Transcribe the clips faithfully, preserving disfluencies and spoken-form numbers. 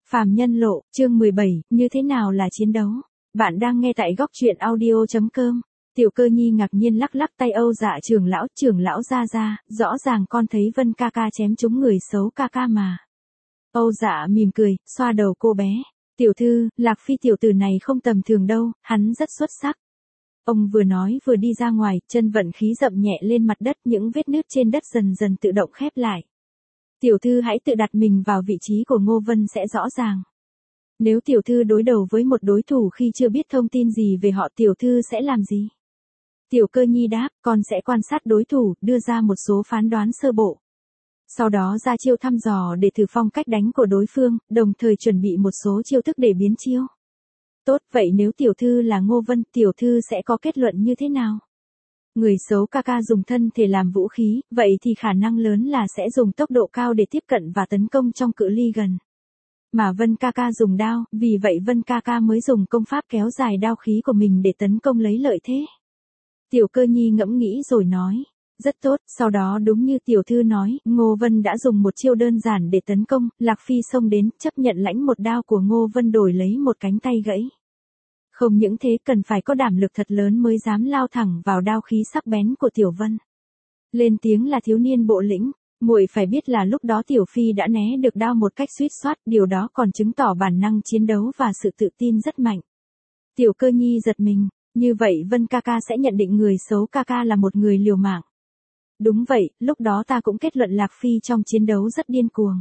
Phàm Nhân Lộ, chương mười bảy, như thế nào là chiến đấu? Bạn đang nghe tại góc truyện audio chấm com. Tiểu Cơ Nhi ngạc nhiên lắc lắc tay Âu Dạ trưởng lão, trưởng lão ra ra, rõ ràng con thấy Vân ca ca chém trúng người xấu ca ca mà. Âu Dạ mỉm cười, xoa đầu cô bé. Tiểu thư, Lạc Phi tiểu tử này không tầm thường đâu, hắn rất xuất sắc. Ông vừa nói vừa đi ra ngoài, chân vận khí dậm nhẹ lên mặt đất, những vết nứt trên đất dần dần tự động khép lại. Tiểu thư hãy tự đặt mình vào vị trí của Ngô Vân sẽ rõ ràng. Nếu tiểu thư đối đầu với một đối thủ khi chưa biết thông tin gì về họ, tiểu thư sẽ làm gì? Tiểu Cơ Nhi đáp, con sẽ quan sát đối thủ, đưa ra một số phán đoán sơ bộ. Sau đó ra chiêu thăm dò để thử phong cách đánh của đối phương, đồng thời chuẩn bị một số chiêu thức để biến chiêu. Tốt, vậy nếu tiểu thư là Ngô Vân, tiểu thư sẽ có kết luận như thế nào? Người xấu ca ca dùng thân thể làm vũ khí, vậy thì khả năng lớn là sẽ dùng tốc độ cao để tiếp cận và tấn công trong cự ly gần. Mà Vân ca ca dùng đao, vì vậy Vân ca ca mới dùng công pháp kéo dài đao khí của mình để tấn công lấy lợi thế. Tiểu Cơ Nhi ngẫm nghĩ rồi nói, rất tốt, sau đó đúng như tiểu thư nói, Ngô Vân đã dùng một chiêu đơn giản để tấn công, Lạc Phi xông đến, chấp nhận lãnh một đao của Ngô Vân đổi lấy một cánh tay gãy. Không những thế, cần phải có đảm lực thật lớn mới dám lao thẳng vào đao khí sắc bén của Tiểu Vân. Lên tiếng là thiếu niên Bộ Lĩnh, muội phải biết là lúc đó Tiểu Phi đã né được đao một cách suýt soát, điều đó còn chứng tỏ bản năng chiến đấu và sự tự tin rất mạnh. Tiểu Cơ Nhi giật mình, như vậy Vân ca ca sẽ nhận định người xấu ca ca là một người liều mạng. Đúng vậy, lúc đó ta cũng kết luận Lạc Phi trong chiến đấu rất điên cuồng.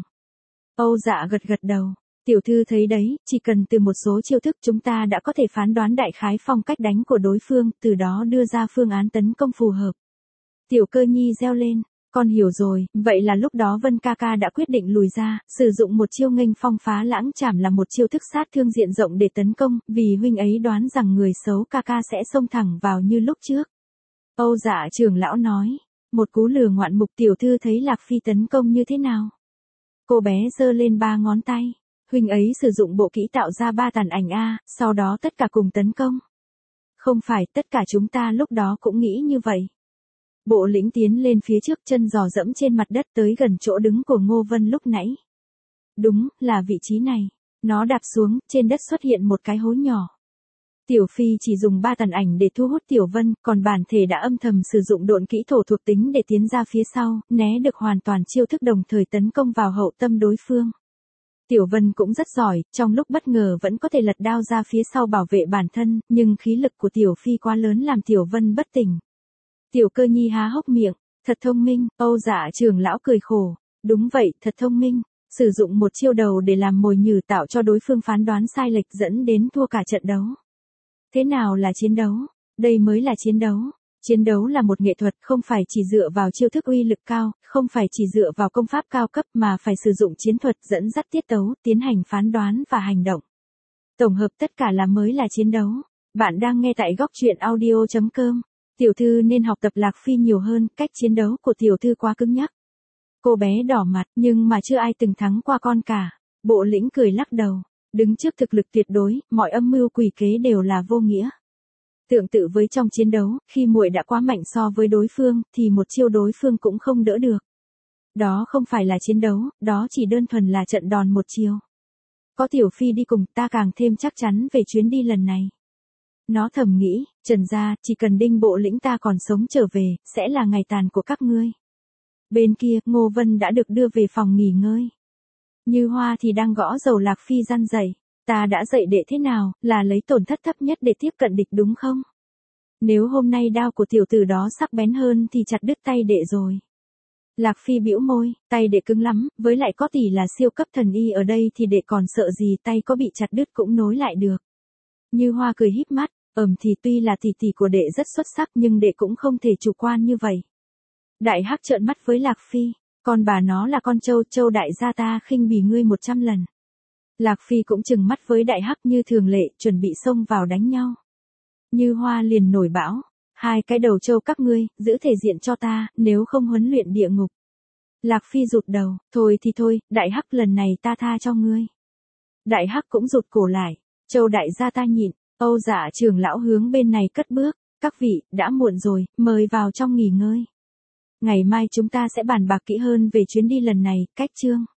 Âu Dạ gật gật đầu. Tiểu thư thấy đấy, chỉ cần từ một số chiêu thức chúng ta đã có thể phán đoán đại khái phong cách đánh của đối phương, từ đó đưa ra phương án tấn công phù hợp. Tiểu Cơ Nhi reo lên, con hiểu rồi, vậy là lúc đó Vân ca ca đã quyết định lùi ra, sử dụng một chiêu nghênh phong phá lãng trảm là một chiêu thức sát thương diện rộng để tấn công, vì huynh ấy đoán rằng người xấu ca ca sẽ xông thẳng vào như lúc trước. Âu Dạ trưởng lão nói, một cú lừa ngoạn mục. Tiểu thư thấy Lạc Phi tấn công như thế nào? Cô bé giơ lên ba ngón tay. Huynh ấy sử dụng bộ kỹ tạo ra ba tàn ảnh A, sau đó tất cả cùng tấn công. Không phải, tất cả chúng ta lúc đó cũng nghĩ như vậy. Bộ Lĩnh tiến lên phía trước, chân giò dẫm trên mặt đất tới gần chỗ đứng của Ngô Vân lúc nãy. Đúng, là vị trí này. Nó đạp xuống, trên đất xuất hiện một cái hố nhỏ. Tiểu Phi chỉ dùng ba tàn ảnh để thu hút Tiểu Vân, còn bản thể đã âm thầm sử dụng độn kỹ thổ thuộc tính để tiến ra phía sau, né được hoàn toàn chiêu thức đồng thời tấn công vào hậu tâm đối phương. Tiểu Vân cũng rất giỏi, trong lúc bất ngờ vẫn có thể lật đao ra phía sau bảo vệ bản thân, nhưng khí lực của Tiểu Phi quá lớn làm Tiểu Vân bất tỉnh. Tiểu Cơ Nhi há hốc miệng, thật thông minh. Âu Dạ trưởng lão cười khổ, đúng vậy, thật thông minh, sử dụng một chiêu đầu để làm mồi nhử tạo cho đối phương phán đoán sai lệch dẫn đến thua cả trận đấu. Thế nào là chiến đấu? Đây mới là chiến đấu. Chiến đấu là một nghệ thuật, không phải chỉ dựa vào chiêu thức uy lực cao, không phải chỉ dựa vào công pháp cao cấp mà phải sử dụng chiến thuật dẫn dắt tiết tấu, tiến hành phán đoán và hành động. Tổng hợp tất cả là mới là chiến đấu. Bạn đang nghe tại góc truyện audio chấm com. Tiểu thư nên học tập Lạc Phi nhiều hơn, cách chiến đấu của tiểu thư quá cứng nhắc. Cô bé đỏ mặt, nhưng mà chưa ai từng thắng qua con cả. Bộ Lĩnh cười lắc đầu, đứng trước thực lực tuyệt đối, mọi âm mưu quỷ kế đều là vô nghĩa. Tương tự với trong chiến đấu, khi muội đã quá mạnh so với đối phương, thì một chiêu đối phương cũng không đỡ được. Đó không phải là chiến đấu, đó chỉ đơn thuần là trận đòn một chiêu. Có Tiểu Phi đi cùng, ta càng thêm chắc chắn về chuyến đi lần này. Nó thầm nghĩ, Trần gia, chỉ cần Đinh Bộ Lĩnh ta còn sống trở về, sẽ là ngày tàn của các ngươi. Bên kia, Ngô Vân đã được đưa về phòng nghỉ ngơi. Như Hoa thì đang gõ dầu Lạc Phi răn dậy. Ta đã dạy đệ thế nào, là lấy tổn thất thấp nhất để tiếp cận địch đúng không? Nếu hôm nay đao của tiểu tử đó sắc bén hơn thì chặt đứt tay đệ rồi. Lạc Phi bĩu môi, tay đệ cứng lắm, với lại có tỷ là siêu cấp thần y ở đây thì đệ còn sợ gì, tay có bị chặt đứt cũng nối lại được. Như Hoa cười híp mắt, ừm thì tuy là tỷ tỷ của đệ rất xuất sắc nhưng đệ cũng không thể chủ quan như vậy. Đại Hắc trợn mắt với Lạc Phi, con bà nó là con trâu, trâu đại gia ta khinh bỉ ngươi một trăm lần. Lạc Phi cũng trừng mắt với Đại Hắc như thường lệ, chuẩn bị xông vào đánh nhau. Như Hoa liền nổi bão, hai cái đầu trâu các ngươi, giữ thể diện cho ta, nếu không huấn luyện địa ngục. Lạc Phi rụt đầu, thôi thì thôi, Đại Hắc lần này ta tha cho ngươi. Đại Hắc cũng rụt cổ lại, trâu đại gia ta nhịn. Âu Dạ trưởng lão hướng bên này cất bước, các vị, đã muộn rồi, mời vào trong nghỉ ngơi. Ngày mai chúng ta sẽ bàn bạc kỹ hơn về chuyến đi lần này, cách chương.